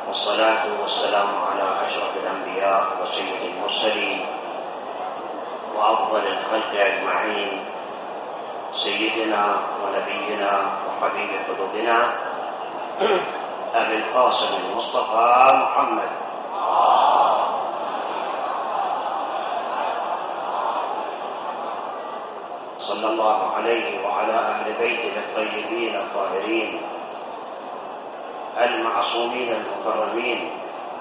والصلاة والسلام على أشرف الأنبياء وسيد المرسلين وأفضل الخلق أجمعين، سيدنا ونبينا وحبيب قلوبنا أبي القاسم المصطفى محمد صلى الله عليه وعلى أهل بيته الطيبين الطاهرين المعصومين المكرمين،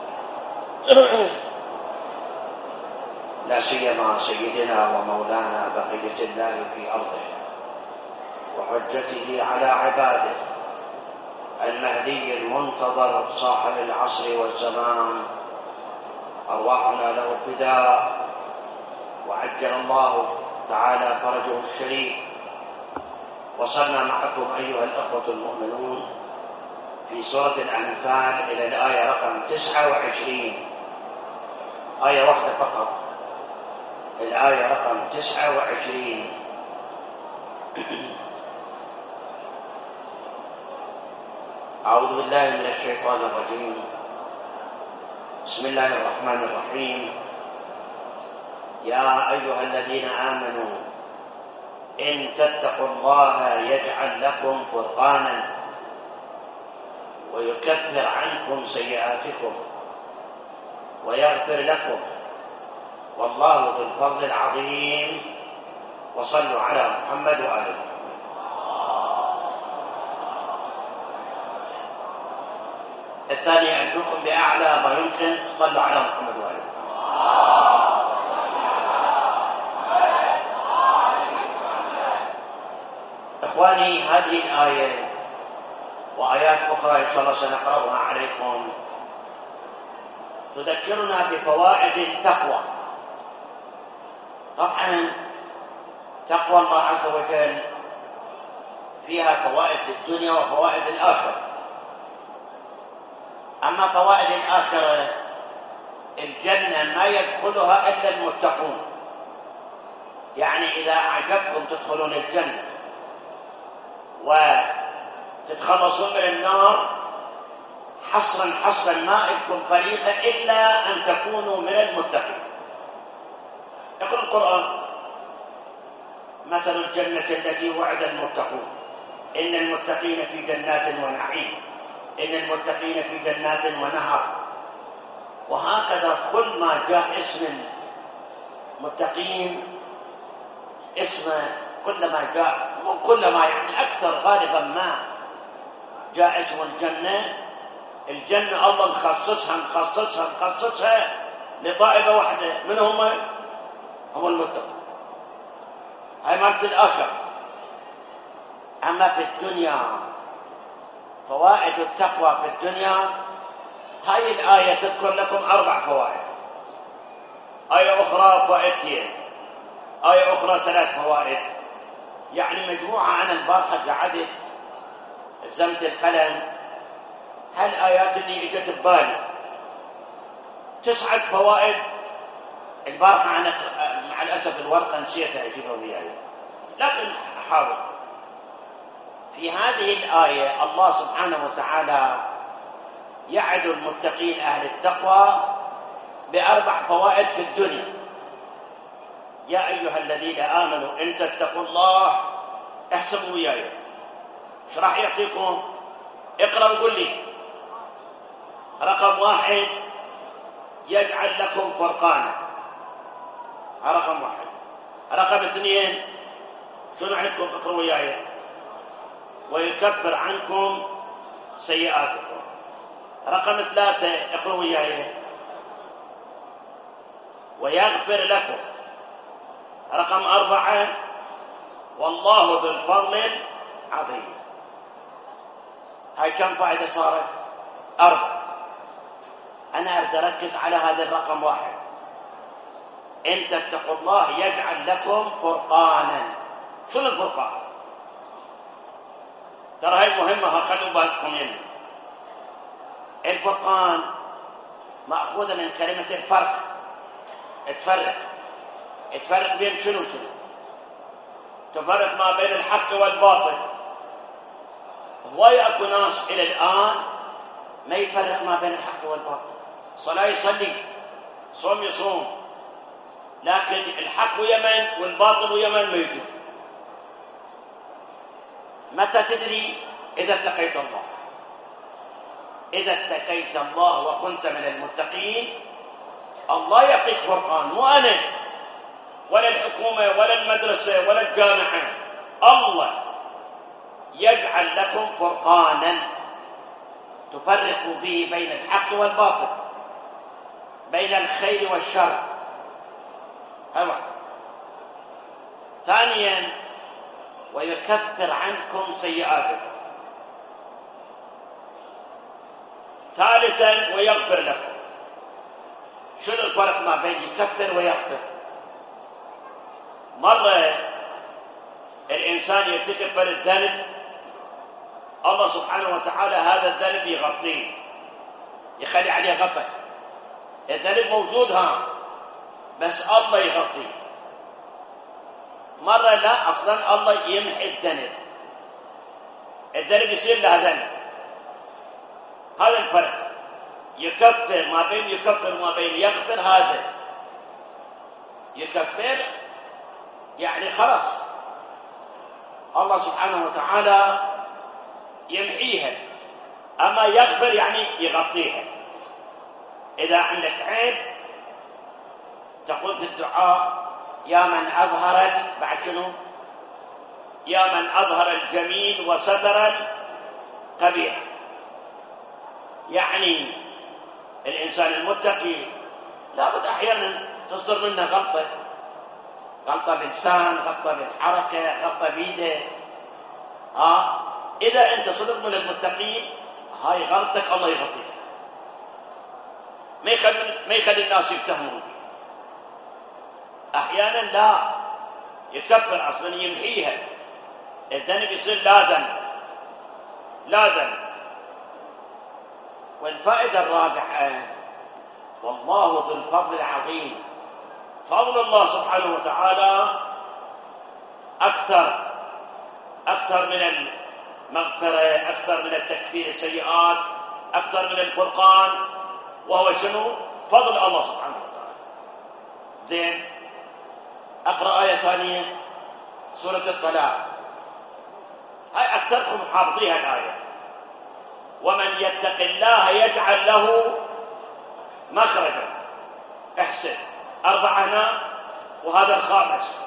لا سيما سيدنا ومولانا بقية الله في أرضه وحجته على عباده المهدي المنتظر صاحب العصر والزمان، أرواحنا له فداء، وعجل الله تعالى فرجه الشريف. وصلنا معكم أيها الأخوة المؤمنون في سورة الأنفال إلى الآية رقم 29، آية واحدة فقط، الآية رقم 29. أعوذ بالله من الشيطان الرجيم، بسم الله الرحمن الرحيم. يا أيها الذين آمنوا إن تتقوا الله يجعل لكم فرقانا ويكفر عنكم سيئاتكم ويغفر لكم والله ذو الفضل العظيم. وصلوا على محمد وآله محمد. الثانية أدعوكم بأعلى ما يمكن، صلوا على محمد وآله محمد. إخواني، هذه الآية وآيات أخرى إن شاء الله سنقرأها عليكم تذكرنا بفوائد التقوى. طبعا تقوى الله عز وجل فيها فوائد الدنيا وفوائد الآخرة. أما فوائد الآخرة، الجنة ما يدخلها إلا المتقون، يعني إذا أعجبكم تدخلون الجنة وتتخلصون من النار، حصرا ما لكم فريضة إلا أن تكونوا من المتقين. يقول القرآن: مثل الجنة التي وعد المتقون إن المتقين في جنات ونعيم، إن المتقين في جنات ونهر. وهكذا كل ما جاء اسم المتقين، اسم كلما جاء، كلما يعني أكثر غالبا ما جاء اسم الجنة الله مخصصها لطائفة واحدة، من هم المتقون. هاي مالت الآخر. أما في الدنيا فوائد التقوى في الدنيا، هاي الآية تذكر لكم 4 فوائد، آية أخرى فوائدين، آية أخرى 3 فوائد، يعني مجموعة. أنا البارحة قعدت زمت القلم، هالآيات اللي اجت ببالي 9 فوائد. البارحة أنا مع الأسف الورقة نسيتها أجيبها وياي، لكن أحاول. في هذه الآية الله سبحانه وتعالى يعد المتقين أهل التقوى ب4 فوائد في الدنيا. يا أيها الذين آمنوا إن تتقوا الله، احسبوا وياي ايش راح يعطيكم. اقرأ وقول لي. رقم 1: يجعل لكم فرقانا، رقم 1. رقم 2: شنو عندكم؟ اقرأوا وياي. ويكفر عنكم سيئاتكم. رقم 3: اقرأوا وياي. ويغفر لكم. رقم 4: والله ذو الفضل العظيم. هاي كم فائدة صارت؟ 4. أنا أريد أركز على هذا الرقم 1: إن تتقوا الله يجعل لكم فرقانا. شنو الفرقان؟ ترى هاي مهمة، خلوا بالكم منها. الفرقان مأخوذة من كلمة الفرق، تفرق بين شنو؟ تفرق ما بين الحق والباطل. واكو ناس إلى الآن ما يفرق ما بين الحق والباطل. صلاة يصلي، صوم يصوم، لكن الحق ويمن والباطل ويمن ما يدري. متى تدري؟ إذا اتقيت الله. إذا اتقيت الله وكنت من المتقين الله يعطيك فرقان، مو أنا ولا الحكومة ولا المدرسة ولا الجامعة. الله يجعل لكم فرقانا تفرقوا به بين الحق والباطل، بين الخير والشر. أولا. ثانيا ويكفر عنكم سيئاتكم. ثالثا ويغفر لكم. شنو الفرق ما بين يكفر ويغفر؟ مرة الإنسان يرتكب فرد الذنب، الله سبحانه وتعالى هذا الذنب يغطيه، يخلي عليه غطاء. الذنب موجود بس الله يغطيه. مرة لا، أصلا الله يمحي الذنب، الذنب يصير له ذنب. هذا الفرق. يكفر ما بين يكفر وما بين يغفر. هذا يكفر يعني خلاص الله سبحانه وتعالى يمحيها، أما يغفر يعني يغطيها. إذا عندك عيب تقول في الدعاء يا من أظهر بعد شنو؟ يا من أظهر الجميل وستر القبيح. يعني الإنسان المتقي لابد أحيانا تصدر منه غلطة، غلطة بلسان، غلطة بالحركة، غلطة بيده. إذا أنت صدق من المتقين هاي غلطتك الله يغطيك، ما يخلي الناس يفتهمون. أحيانا لا يكفر أصلا يمحيها، الذنب يصير لا ذنب. والفائدة الرابعة والله ذو الفضل العظيم. فضل الله سبحانه وتعالى أكثر من المغفرة، أكثر من التكفير السيئات، أكثر من الفرقان. وهو شنو؟ فضل الله سبحانه وتعالى. زين، أقرأ آية ثانية سورة الطلاق، هاي أكثركم حافظيها الآية. ومن يتق الله يجعل له مخرجا. احسن، 4 هنا وهذا الخامس.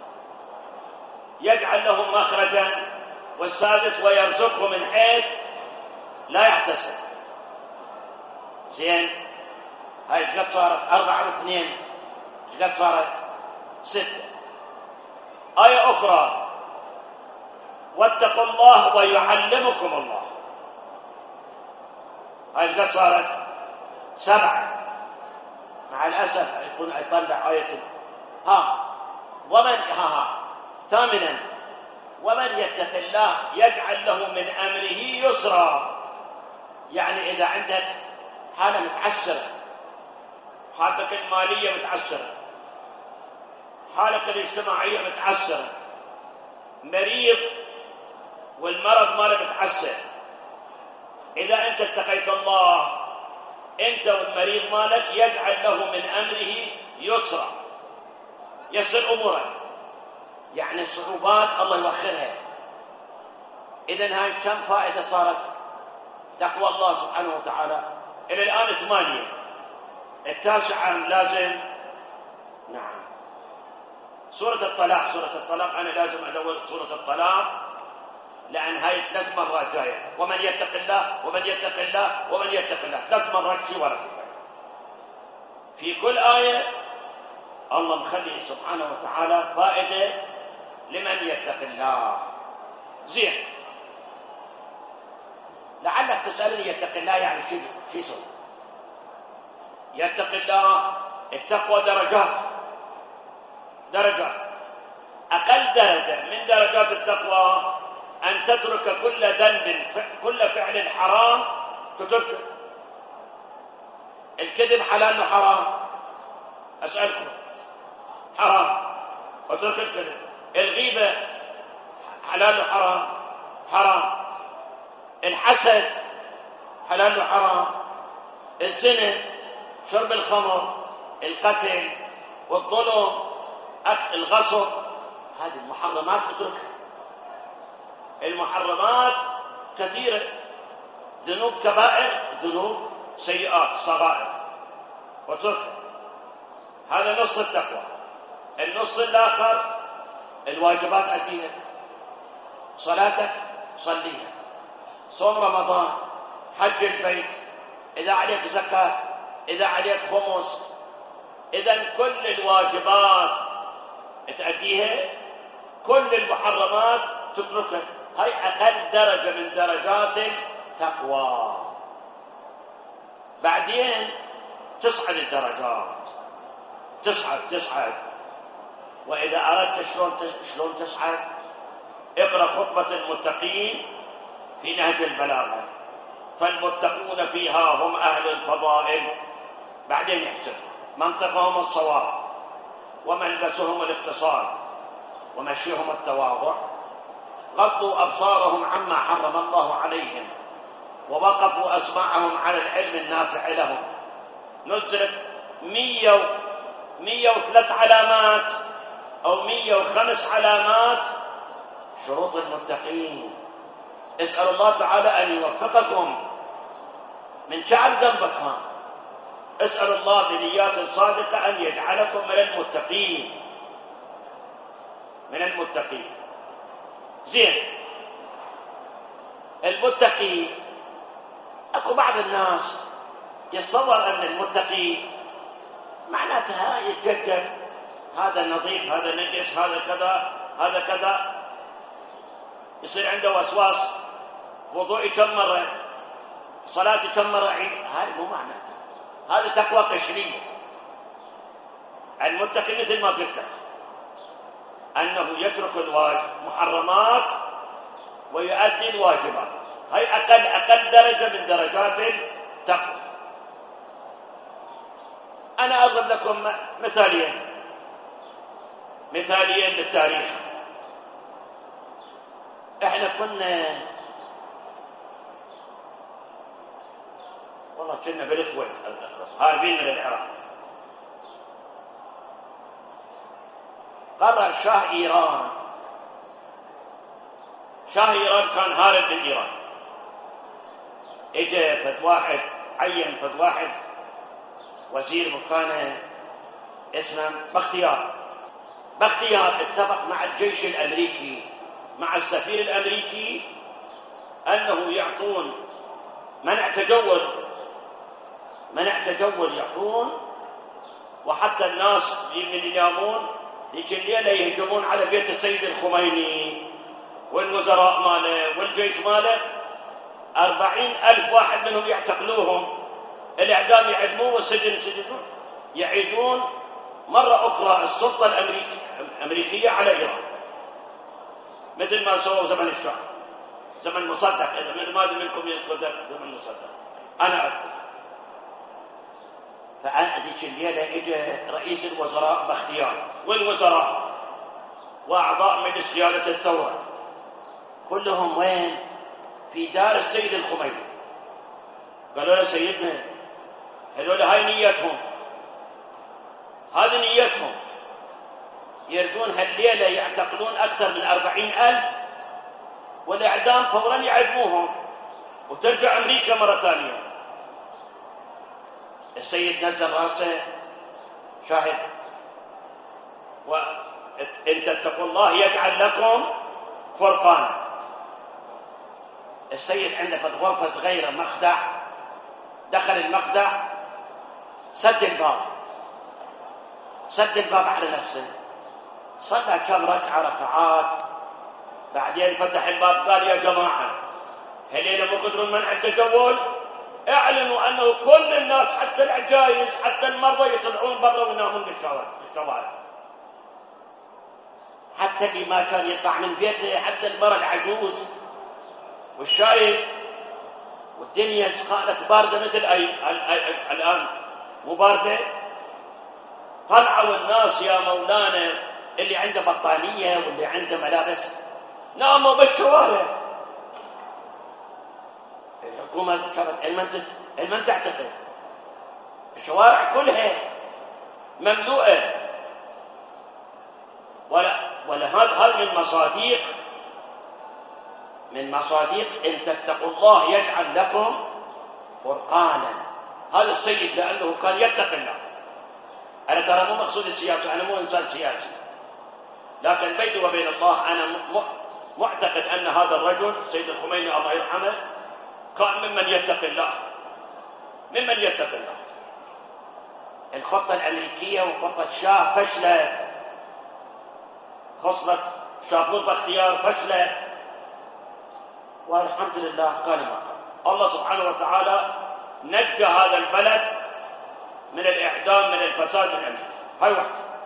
يجعل له مخرجا، والسادس ويرزقه من حيث لا يحتسب. زين، هاي قد صارت 4 و2 قد صارت 6. آية أخرى واتقوا الله ويعلمكم الله، هاي قد صارت 7. مع الأسف يكون يطلع آية ومن 8 ومن يتق الله يجعل له من أمره يسرا. يعني إذا عندك حالة متعسرة، حالتك المالية متعسرة، حالتك الاجتماعية متعسرة، مريض والمرض ماله متعسر، إذا أنت اتقيت الله أنت والمريض مالك يجعل له من أمره يسرا، يسر أمورك. يعني الصعوبات الله يوخرها. إذن هاي كم فائدة صارت؟ تقوى الله سبحانه وتعالى إلى الآن 8. 9 لازم. نعم، سورة الطلاق أنا لازم أدور سورة الطلاق، لأن هاي 3 مرات جاية. ومن يتق الله ومن يتق الله ومن يتق الله 3 مرات في ورا في كل آية. الله مخلي سبحانه وتعالى فائدة لمن يتق الله. زين، لعلك تسألني يتق الله يعني في صوت. يتق الله التقوى درجات. أقل درجة من درجات التقوى أن تترك كل ذنب، كل فعل حرام تتركه. الكذب حلال وحرام؟ أسألكم، حرام وترك الكذب. الغيبة حلال وحرام؟ حرام. الحسد حلال وحرام، الزنا، شرب الخمر، القتل والظلم، الغصب، هذه المحرمات اتركها. المحرمات كثيرة، ذنوب كبائر، ذنوب سيئات صغائر، واتركها. هذا نص التقوى. النص الآخر الواجبات أديها، صلاتك صليها، صوم رمضان، حج البيت، إذا عليك زكاة، إذا عليك خمس، إذا كل الواجبات تأديها، كل المحرمات تتركها. هاي أقل درجة من درجات التقوى. بعدين تصعد الدرجات، تصعد. وإذا أردت شلون تصعد، اقرأ خطبة المتقين في نهج البلاغة. فالمتقون فيها هم أهل الفضائل، بعدين يحسب منطقهم الصواب، وملبسهم الاقتصاد، ومشيهم التواضع، غضوا أبصارهم عما حرم الله عليهم، ووقفوا أسماعهم على العلم النافع لهم. نزلت 103 علامات أو 105 علامات شروط المتقين. اسأل الله تعالى أن يوفقكم من شعر ذنبكم. اسأل الله بنيات صادقة أن يجعلكم من المتقين، من المتقين. زين، المتقي، اكو بعض الناس يتصور ان المتقي معناتها يتقدر، هذا نظيف، هذا نجس، هذا كذا، هذا كذا، يصير عنده وسواس، وضوئي كم مرة، صلاتي كم مرة عيد. هذا مو معناتها، هذا تقوى قشرية. المتقي مثل ما قلت أنه يترك المحرمات ويؤدي الواجبات. هي أقل درجة من درجات التقوى. أنا أضرب لكم مثالين للتاريخ. إحنا كنا والله كنا بالكويت هاربين من العراق. قرر شاه إيران كان هارب من إيران، اجى فد واحد، عين فد واحد وزير مكانه اسمه بختيار اتفق مع الجيش الأمريكي، مع السفير الأمريكي، أنه يعطون منع تجول يعطون، وحتى الناس من ينامون ذيك الليلة يهجمون على بيت السيد الخميني والوزراء ماله والجيش ماله. 40,000 واحد منهم يعتقلوهم، الإعدام يعدمون والسجن يسجنون. يعيدون مرة أخرى السلطة الأمريكية على إيران، مثل ما سووا زمن الشاه، زمن مصدق. إذا ما منكم يذكر زمن مصدق أنا أذكر. فهذيك الليلة اجى رئيس الوزراء بختيار والوزراء وأعضاء مجلس قيادة الثورة كلهم وين؟ في دار السيد الخميني. قالوا له سيدنا هذول هاي نيتهم، هذه نيتهم، يردون هالليلة يعتقلون أكثر من 40,000 والإعدام فورا يعدموهم وترجع أمريكا مرة ثانية. السيد نزل راسه شاهد، وإن تتقوا الله يجعل لكم فرقانا. السيد عنده في غرفة صغيرة مخدع، دخل المخدع، سد الباب على نفسه، صلى كم ركعات، بعدين فتح الباب قال يا جماعة هلينا مو قدرون منع التجول، اعلنوا انه كل الناس حتى العجائز حتى المرضى يطلعون برا وينامون بالشوارع، حتى اللي ما كان يطلع من بيته، حتى المرأة العجوز والشايب. والدنيا قالت باردة مثل الآن مو باردة. طلعوا الناس يا مولانا اللي عنده بطانية واللي عنده ملابس ناموا بالشوارع. الحكومة شرط المن تعتقل، الشوارع كلها مملوءة. هذا من مصادق إن تتقوا الله يجعل لكم فرقانا. هذا السيد لأنه كان يتق الله. أنا ترى مو مقصود السياسة، أنا مو إنسان سياسي، لكن بيني وبين الله أنا معتقد أن هذا الرجل سيد الخميني الله يرحمه كان ممن يتق الله، ممن يتق الله. الخطة الأمريكية وخطة شاه فشلت، خطة شافور باختيار فشلت، والحمد لله قال ما قال. الله سبحانه وتعالى نجى هذا البلد من الإعدام، من الفساد، من أمريكا. هاي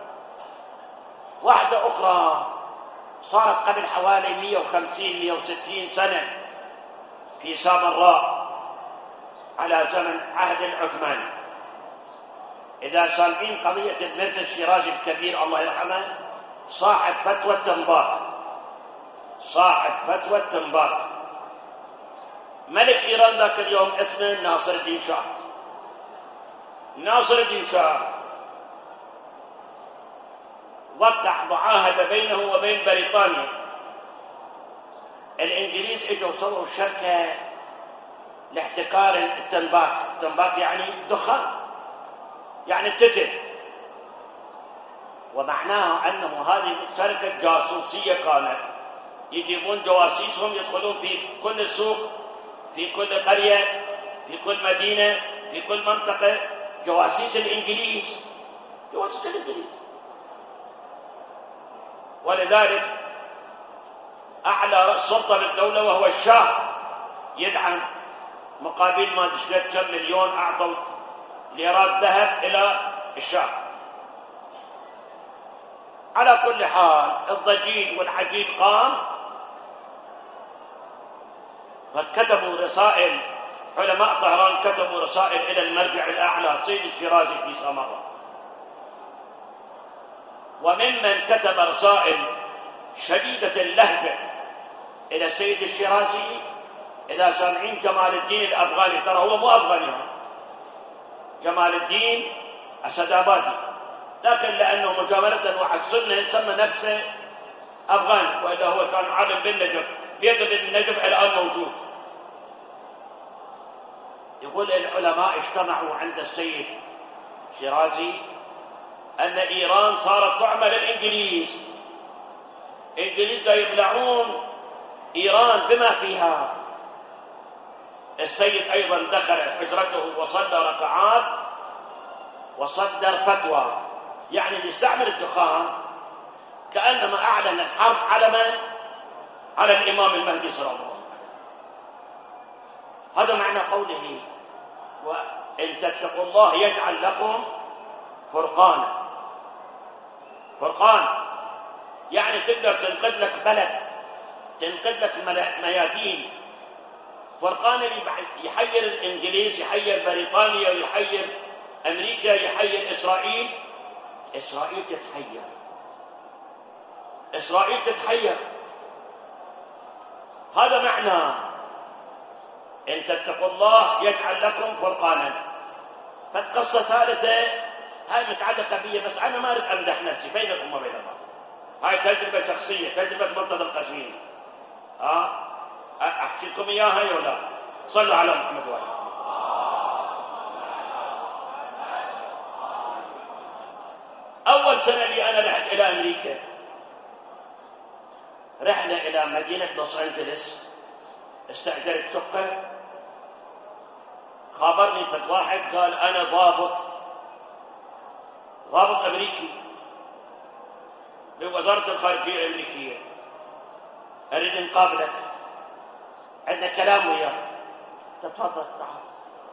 واحدة أخرى صارت قبل حوالي 150-160 سنة في سامراء على زمن عهد العثماني. إذا سامعين قضية المرزا الشيرازي الكبير الله يرحمه، صاحب فتوى التنباط، صاحب فتوى التنباط. ملك إيران ذاك اليوم اسمه ناصر الدين شاه. ناصر الدين شاه وقع معاهدة بينه وبين بريطانيا. الإنجليز اجوا صوروا شركة لاحتكار التنباك. التنباك يعني دخان، يعني التتر، ومعناها أنه هذه شركة جاسوسية كانت. يجيبون جواسيسهم يدخلون في كل سوق، في كل قرية، في كل مدينة، في كل منطقة. جواسيس الإنجليز، جواسيس الإنجليز. ولذلك أعلى رأس سلطة بالدولة وهو الشاه يدعم مقابل ما تشكت كم مليون أعطوا ليرات ذهب إلى الشاه. على كل حال الضجيج والعجيج قام، فكتبوا رسائل، علماء طهران كتبوا رسائل إلى المرجع الأعلى سيد الشيرازي في سامراء. وممن كتب رسائل شديدة اللهجة إلى السيد الشيرازي، إذا سامعين جمال الدين الأفغاني، ترى هو مو أفغاني، جمال الدين السدابادي، لكن لأنه مجاملة وحسنه سمى نفسه أفغاني، وإلا هو كان عالم بالنجف، بيته بالنجف الآن موجود. يقول العلماء اجتمعوا عند السيد شيرازي أن إيران صارت تعمل الإنجليز. الإنجليز يبلعون إيران بما فيها. السيد أيضا دخل حجرته وصلى ركعات وصدر فتوى، يعني اللي استعمل الدخان كأنما أعلن الحرب على من؟ على الإمام المهدي صلى الله عليه وسلم. هذا معنى قوله وإن تتقوا الله يجعل لكم فرقانا. فرقان يعني تقدر تنقذ لك بلد، تنقذ لك ميادين. فرقان اللي يحير الإنجليز، يحير بريطانيا، ويحير أمريكا، يحير إسرائيل. إسرائيل تتحير، إسرائيل تتحير. هذا معنى إن تتقوا الله يجعل لكم فرقانا. فالقصة ثالثة هاي متعلقة بي، بس أنا ما أريد أمدح نفسي بينكم وبين الله. هاي تجربة شخصية، تجربة مرتضى القاسمي. أحكي لكم إياها ولا؟ صلوا على محمد وآله. أول سنة لي أنا رحت إلى أمريكا، رحلة إلى مدينة لوس أنجلس، استأجرت شقة. خابرني فد واحد قال أنا ضابط أمريكي بوزارة الخارجية الأمريكية، أريد نقابلك، عندنا كلام وياك. تفضل تعال.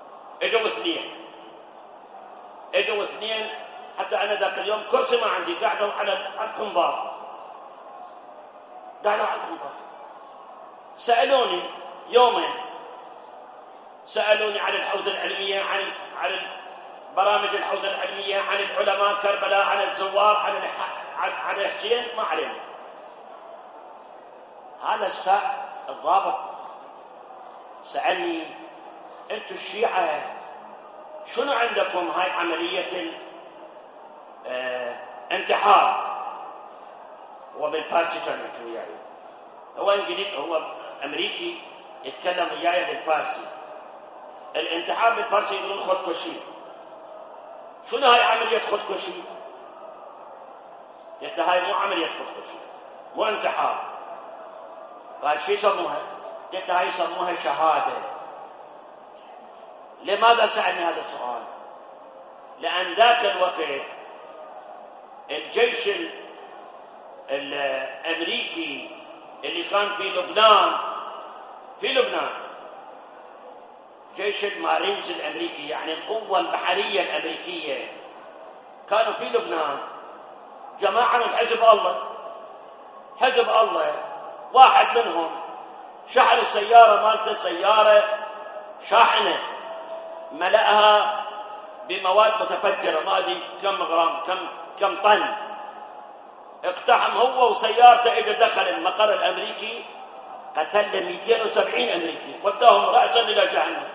اجوا اثنين حتى أنا ذاك اليوم كرسي ما عندي، قاعدوا على القنبار، قاعدوا على القنبار. سألوني يومين، سألوني عن الحوزة العلمية، عن برامج الحوزة العلمية، عن العلماء كربلاء، عن الزوار، عن الحسين، ما علينا. هذا الضابط سألني أنتم الشيعة شنو عندكم هاي عملية الانتحار؟ هو بالفارسي كان يحكي وياي، هو انجليزي، هو امريكي يتكلم وياي بالفارسي. الانتحار بالفارسي يقولون خودكشي. شنو هاي عملية خودكشي؟ قلت له هاي مو عملية خودكشي، مو انتحار. قال شو يسموها؟ قلت له هاي يسموها شهادة. لماذا سألني هذا السؤال؟ لأن ذاك الوقت الجيش الأمريكي اللي كان في لبنان جيش المارينز الأمريكي، يعني القوة البحرية الأمريكية، كانوا في لبنان جماعة من حزب الله. واحد منهم شحن السيارة مالته، سيارة شاحنة ملأها بمواد متفجرة، ما أدري كم غرام، كم طن. اقتحم هو وسيارته، اجى دخل المقر الامريكي، قتل 270 امريكي، وداهم راسا الى جهنم.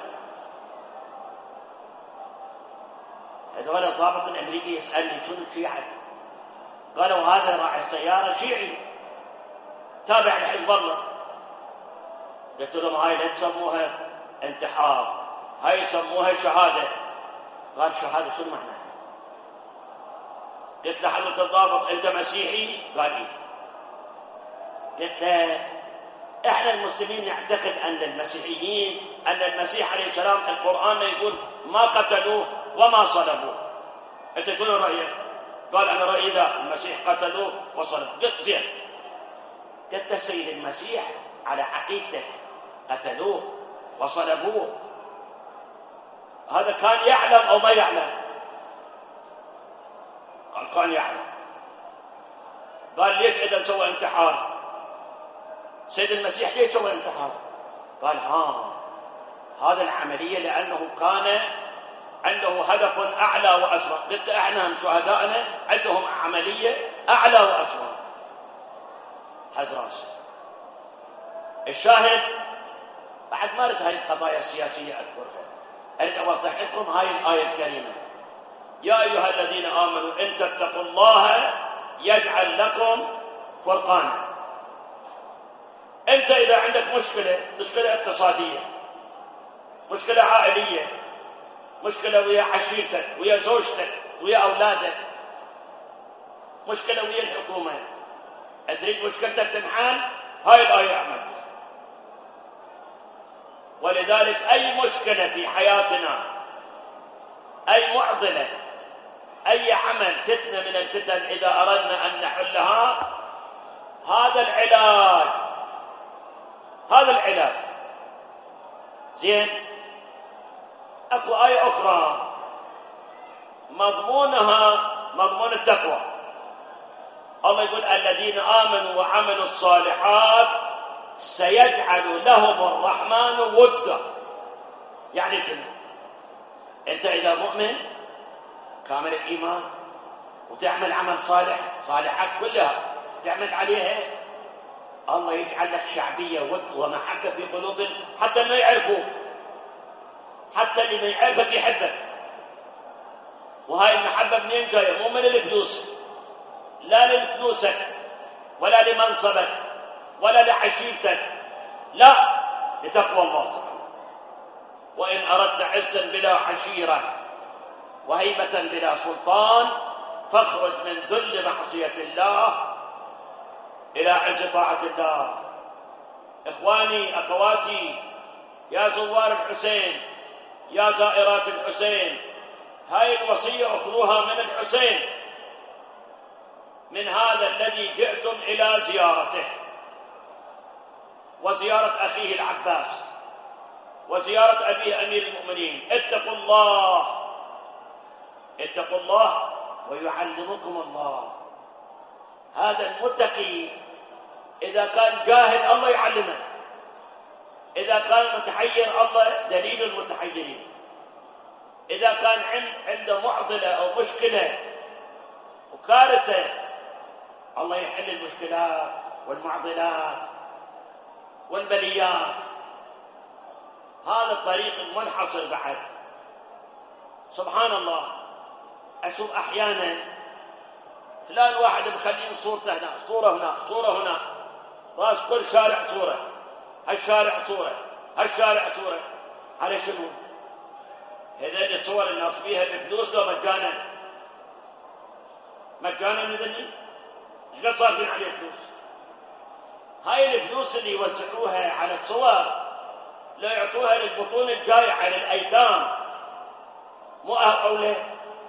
هذول الضابط الامريكي يسالني شنو الشيعة؟ قالوا هذا راعي السياره شيعي تابع لحزب الله. قلت لهم هاي لا تسموها انتحار، هاي يسموها شهاده. قال شهاده شنو معناها؟ قلت له حضرة الضابط أنت مسيحي؟ قال إيه. قلت له إحنا المسلمين نعتقد أن المسيحيين، أن المسيح عليه السلام القرآن يقول ما قتلوه وما صلبوه. أنت شنو رأيك؟ قال أنا رأيي لا، المسيح قتلوه وصلبوه. قلت زين. قلت له السيد المسيح على عقيدتك قتلوه وصلبوه، هذا كان يعلم أو ما يعلم؟ قال كان يعلم. قال ليش إذا سوى انتحار؟ سيد المسيح ليش سوى انتحار؟ قال هذا العملية لأنه كان عنده هدف أعلى وأسمى. قلت احنا شهدائنا عندهم عملية أعلى وأسمى. هز راسه. الشاهد بعد ما أريد هاي القضايا السياسية أذكرها، أريد أوضح لكم هاي الآية الكريمة: يا أيها الذين آمنوا إن تتقوا الله يجعل لكم فرقانا. أنت إذا عندك مشكلة اقتصادية، مشكلة عائلية، مشكلة ويا عشيرتك، ويا زوجتك، ويا أولادك، مشكلة ويا الحكومة، تريد مشكلتك تنحل، هاي الآية اعمل. ولذلك أي مشكلة في حياتنا، أي معضلة، أي عمل، فتنة من الفتن، إذا أردنا أن نحلها، هذا العلاج. زين. أكو آية أخرى مضمونها مضمون التقوى. الله يقول الذين آمنوا وعملوا الصالحات سيجعل لهم الرحمن ودا. يعني شنو؟ أنت إذا مؤمن كامل الإيمان وتعمل عمل صالح، صالحات كلها تعمل عليها، الله يجعل لك شعبية ود ومحبة في قلوب حتى ما يعرفوك، حتى اللي ما يعرفك يحبك. وهاي المحبة منين جاية؟ مو من الفلوس، لا لفلوسك ولا لمنصبك ولا لعشيرتك، لا، لتقوى الله تعالى. وإن أردت عزا بلا عشيرة وهيبة بلا سلطان فاخرج من ذل معصية الله إلى عز طاعة الله. إخواني أخواتي، يا زوار الحسين، يا زائرات الحسين، هاي الوصية أخذوها من الحسين، من هذا الذي جئتم إلى زيارته وزيارة أخيه العباس وزيارة أبيه أمير المؤمنين. اتقوا الله ويعلمكم الله. هذا المتقي إذا كان جاهل الله يعلمه، إذا كان متحير الله دليل المتحيرين، إذا كان عنده معضلة أو مشكلة وكارثة الله يحل المشكلات والمعضلات والبليات. هذا الطريق المنحصر بعد. سبحان الله، أشوف أحيانا فلان واحد مخلين صورته هنا، صورة هنا، صورة هنا، راس كل شارع صورة، هالشارع صورة، هالشارع صورة. على شنو؟ هذول الصور الناس بيها بفلوس لو مجانا؟ مجانا هذني؟ ايش قد صارفين عليه فلوس؟ هاي الفلوس اللي يوزعوها على الصور لا يعطوها للبطون الجاية على الأيتام، مو أولى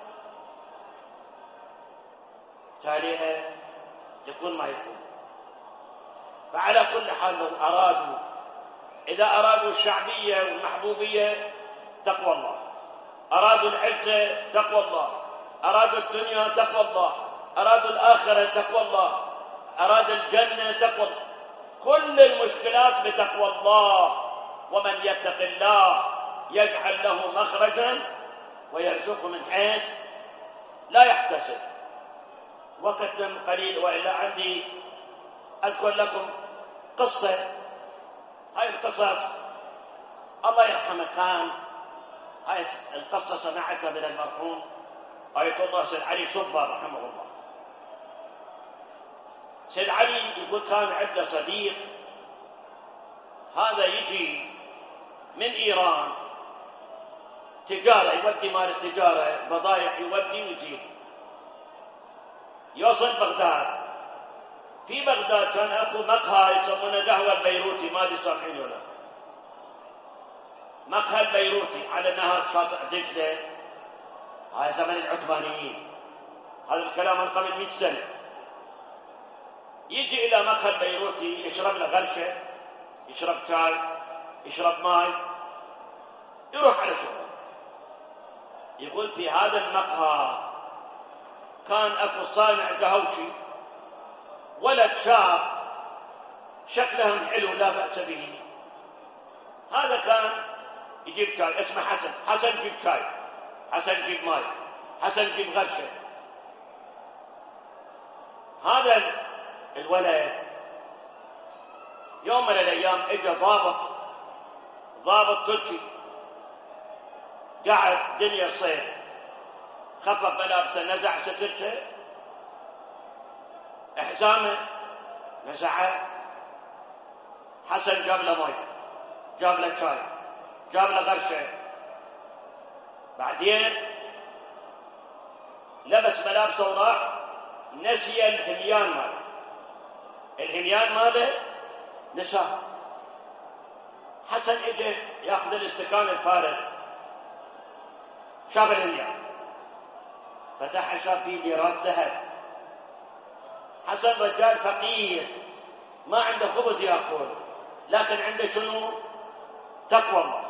تاليها يكون ما يكون. فعلى كل حال لو أرادوا، إذا أرادوا الشعبية والمحبوبية تقوى الله، أرادوا العزة تقوى الله، أرادوا الدنيا تقوى الله، أرادوا الآخرة تقوى الله، أراد الجنة تقوى الله. كل المشكلات بتقوى الله. ومن يتق الله يجعل له مخرجا ويرزقه من حيث لا يحتسب. وقت قليل وإلا عندي أذكر لكم قصة. هاي القصص الله يرحمه كان، هاي القصة سمعتها من المرحوم آية الله سيد علي صبا رحمه الله. سيد علي يقول كان عنده صديق، هذا يجي من إيران تجارة، يودي مال التجارة بضائع، يودي ويجيب، يوصل بغداد. في بغداد كان اكو مقهى يسمونه قهوة البيروتي، ما ادري سامعين ولا؟ مقهى البيروتي على نهر شاطئ دجلة، هاي زمن العثمانيين، هذا الكلام من قبل 100 سنة. يجي إلى مقهى البيروتي يشرب له غرشة، يشرب شاي، يشرب ماي، يروح على شغله. يقول في هذا المقهى كان اكو صانع قهوشي، ولد شاب شكلهم حلو لا بأس به. هذا كان يجيب شاي، اسمه حسن، حسن يجيب شاي، حسن يجيب ماي، حسن يجيب غرشة. هذا الولد يوم من الأيام اجى ضابط تركي، قعد دنيا صيف، خفف ملابسه، نزع سترته، حزامه نزعه. حسن جاب له مي، جاب له شاي، جاب له غرشه. بعدين لبس ملابسه وراح، نسي الهميان ماله، الهميان ماله نساه. حسن اجى ياخذ الاستكان الفارغ، شاف الهميان، فتح شاف فيه ليرات ذهب. حسن رجال فقير ما عنده خبز ياكل، لكن عنده شنو؟ تقوى الله.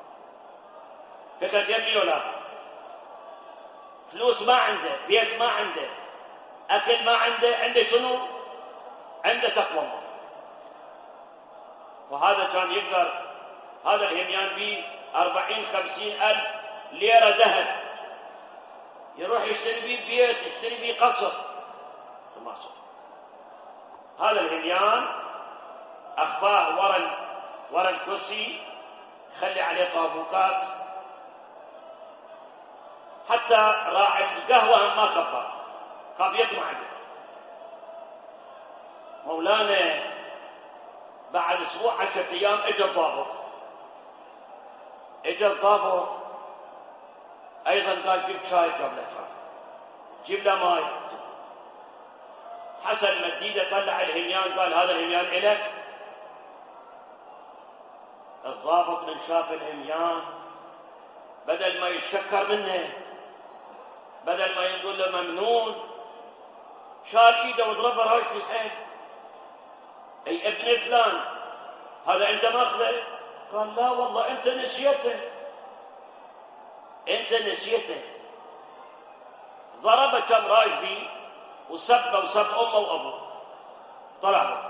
فكرة يمي ولا فلوس ما عنده، بيت ما عنده، اكل ما عنده، عنده شنو؟ عنده تقوى الله. وهذا كان يقدر، هذا الهميان بيه 40-50 ألف ليرة ذهب، يروح يشتري بيه بيت، يشتري بيه قصر. هذا الهميان أخفاه ورا الكرسي، خلي عليه طابوقات، حتى راعي القهوة ما خفاه، خاف يطمع عليه. مولانا بعد أسبوع 10 أيام اجى الضابط، أيضا قال جيب شاي، جاب له شاي، جيب له ماي. حسن مديده طلع الهميان، قال هذا الهميان إلك. الضابط من شاف الهميان بدل ما يتشكر منه، بدل ما يقول له ممنون، شال ايده وضربه رايح في الحين. اي ابن فلان، هذا انت ماخذه؟ قال لا والله انت نسيته. ضربه كم رايح فيه وسب امه وابوه، طلع.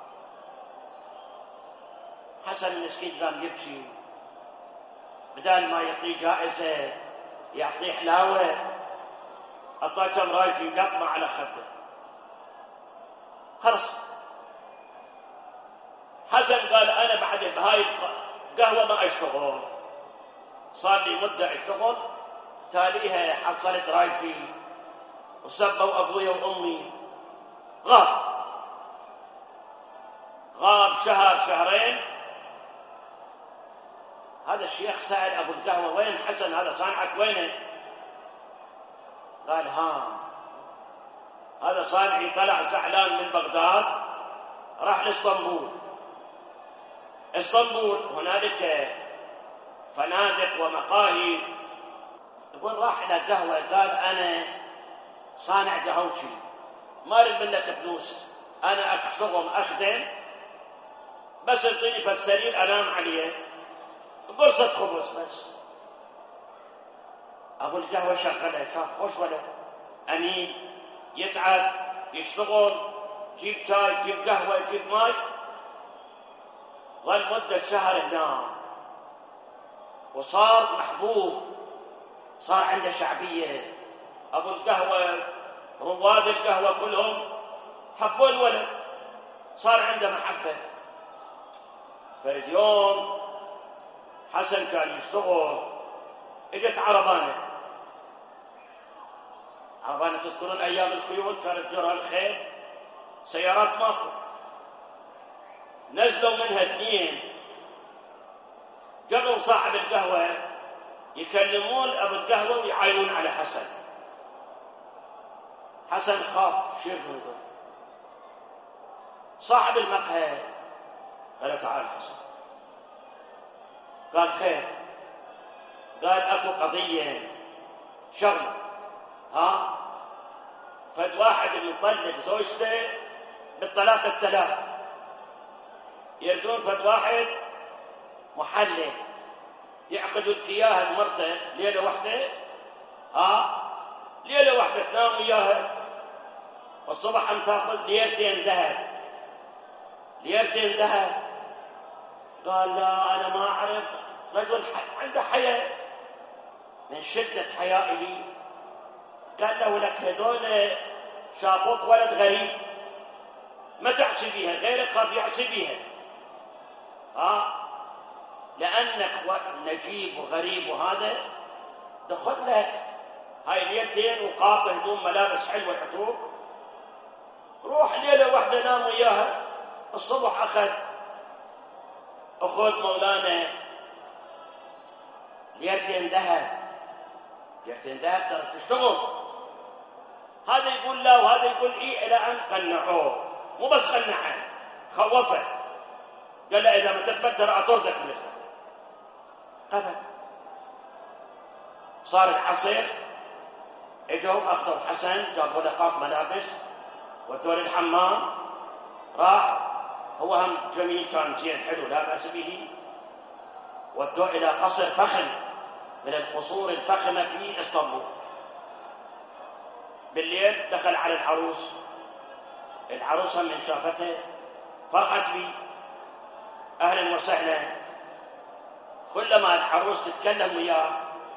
حسن المسكين قام يبكي، بدال ما يعطيه جائزه يعطيه حلاوه، اعطاه كم رايتي لقمه على خده. خلص. حسن قال انا بعد بهاي القهوة ما أشتغل، صار لي مدة أشتغل، تاليها حصلت رايتي وسبوا أبوي وأمي. غاب شهر شهرين. هذا الشيخ سأل أبو القهوة: وين حسن هذا صانعك وينه؟ قال: هذا صانعي طلع زعلان من بغداد، راح لإسطنبول. هنالك فنادق ومقاهي. يقول راح إلى قهوة، قال: أنا صانع قهوتي، ما أريد منك فلوس، أنا أشتغل أخدم، بس اعطيني فالسرير أنام عليه، قرصة خبز بس. أبو القهوة شغله، شاف خوش ولد أمين، يتعب يشتغل، جيب شاي جيب قهوة جيب ماي. ظل مدة شهر هناك، وصار محبوب، صار عنده شعبية. أبو القهوة رواد القهوة كلهم حبوا الولد، صار عنده محبة. فرد يوم حسن كان يشتغل، اجت عربانة. تذكرون أيام الخيول كانت جرى الخيل، سيارات ماكو، نزلوا منها 2، جروا صاحب القهوة يكلمون أبو القهوة ويعاينون على حسن. حسن خاف، شير من ذلك. صاحب المقهى قال: تعال حسن. قال: خير. قال: أكو قضية شغلة، فد واحد يطلق زوجته بالطلاق الثلاث، يردون فد واحد محلل يعقدوا إياها لمرته ليلة واحدة، ليلة واحدة تنام وياها، والصبح أن تأخذ ليرتين ذهب. قال: لا، أنا ما أعرف. رجل عنده حياء، من شدة حيائه قال له: لك هذول شافوك ولد غريب، ما تعصي بيها، غيرك خاف يعصي بيها، لأنك نجيب وغريب، وهذا دخل لك هاي ليلتين وقاطع هدوم ملابس حلوة عطوك، روح ليلة واحدة نام وياها، الصبح أخذ مولانا ليلتين ذهب ترى تشتغل. هذا يقول لا وهذا يقول إيه، إلى أن قنعوه، مو بس قنعه، خوفه، قال له: إذا ما تقبل أطردك من الخير. قبل. صار العصر، اجوا أخذوا حسن، جابوا له قاط ملابس ودور الحمام، راح، هو هم جميل كان زين حلو لا بأس به، ودوه إلى قصر فخم من القصور الفخمة في اسطنبول. بالليل دخل على العروسة من شافته فرحت بي، أهلا وسهلا. كلما العروس تتكلم وياه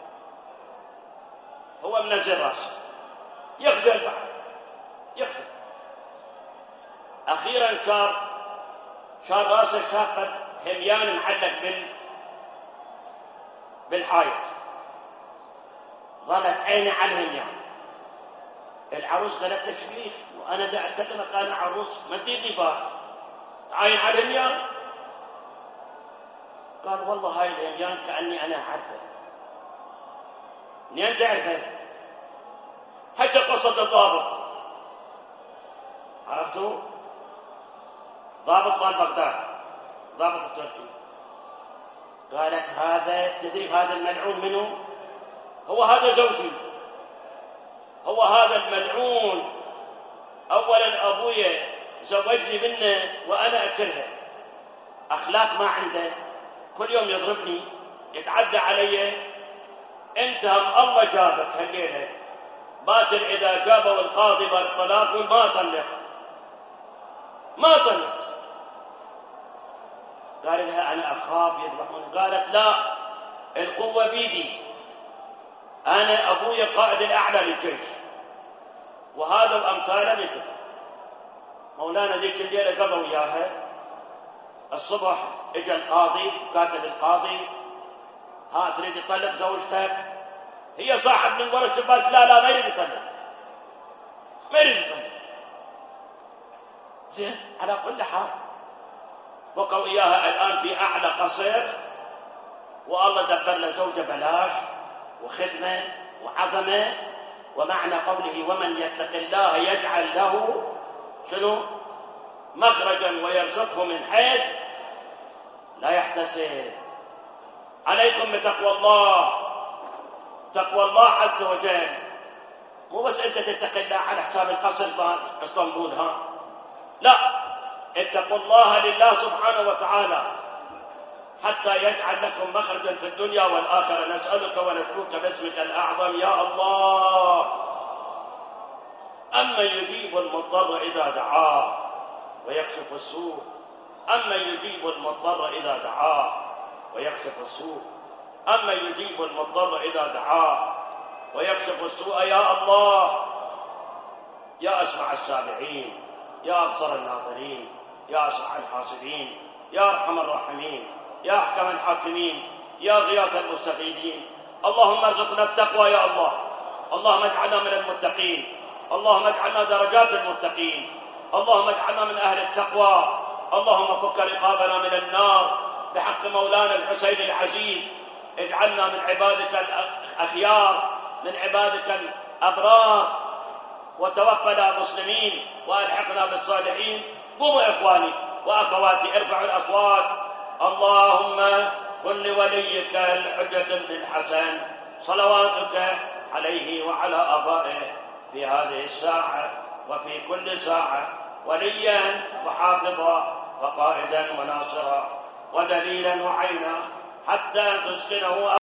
هو منزل راسه، يخجل بعد، يخجل. أخيرا شار راسه، شاف هميان معلق بالحائط، ظلت عينه على الهميان. العروس قالت له: شبيك وأنا دا أكلمك، أنا عروس ما تديني بار، تعاين على الهميان. قال: والله هاي الهميان كأني أنا عارفه. منين تعرفه؟ حتى قصة الضابط، عرفتوا؟ ضابط مال بغداد، ضابط التركي. قالت: هذا تدري هذا الملعون منه؟ هو هذا زوجي، هو هذا الملعون. أولا أبوي زوجني منه وأنا أكرهه، أخلاق ما عنده، كل يوم يضربني، يتعدى علي. أنت الله جابك هالليلة، باكر إذا جابوا القاضي بالطلاق ما طلق. قال لها: أنا أخاف يذبحون. قالت: لا، القوة بيدي، أنا أبوي قائد الأعلى للجيش، وهذا وأمثاله مثل مولانا. ذيك الليلة قضوا وياها، الصبح اجى القاضي كاتب القاضي: ها تريد تطلق زوجتك؟ هي صاحب من ورا الشباك: لا ما يريد يطلق، ما يريد يطلق. زين، على كل حال بقوا اياها الان في اعلى قصر، والله دبر له زوجه بلاش وخدمه وعظمه. ومعنى قوله: ومن يتق الله يجعل له شنو؟ مخرجا ويرزقه من حيث لا يحتسب. عليكم بتقوى الله، تقوى الله عز وجل. مو بس انت تتقي الله على حساب القصر اسطنبول، ها لا، اتقوا الله لله سبحانه وتعالى حتى يجعل لكم مخرجا في الدنيا والآخرة. نسألك وندعوك باسمك الأعظم يا الله. أمن يجيب المضطر إذا دعاه ويكشف السوء، أمن يجيب المضطر إذا دعاه ويكشف السوء، أمن يجيب المضطر إذا دعاه ويكشف السوء يا الله. يا أسمع السامعين، يا أبصر الناظرين، يا أسمع الحاسبين، يا أرحم الراحمين، يا أحكم الحاكمين، يا غياث المستغيثين. اللهم ارزقنا التقوى يا الله. اللهم اجعلنا من المتقين، اللهم اجعلنا درجات المتقين، اللهم اجعلنا من أهل التقوى. اللهم فك رقابنا من النار بحق مولانا الحسين العزيز. اجعلنا من عبادك الأخيار، من عبادك الأبرار، وتوفنا مسلمين وألحقنا بالصالحين. قوموا إخواني وأخواتي، ارفعوا الأصوات. اللهم كن لوليك الحجة بن الحسن صلواتك عليه وعلى آبائه في هذه الساعة وفي كل ساعة وليا وحافظا وقائدا وناصرا ودليلا وعينا حتى تسكنه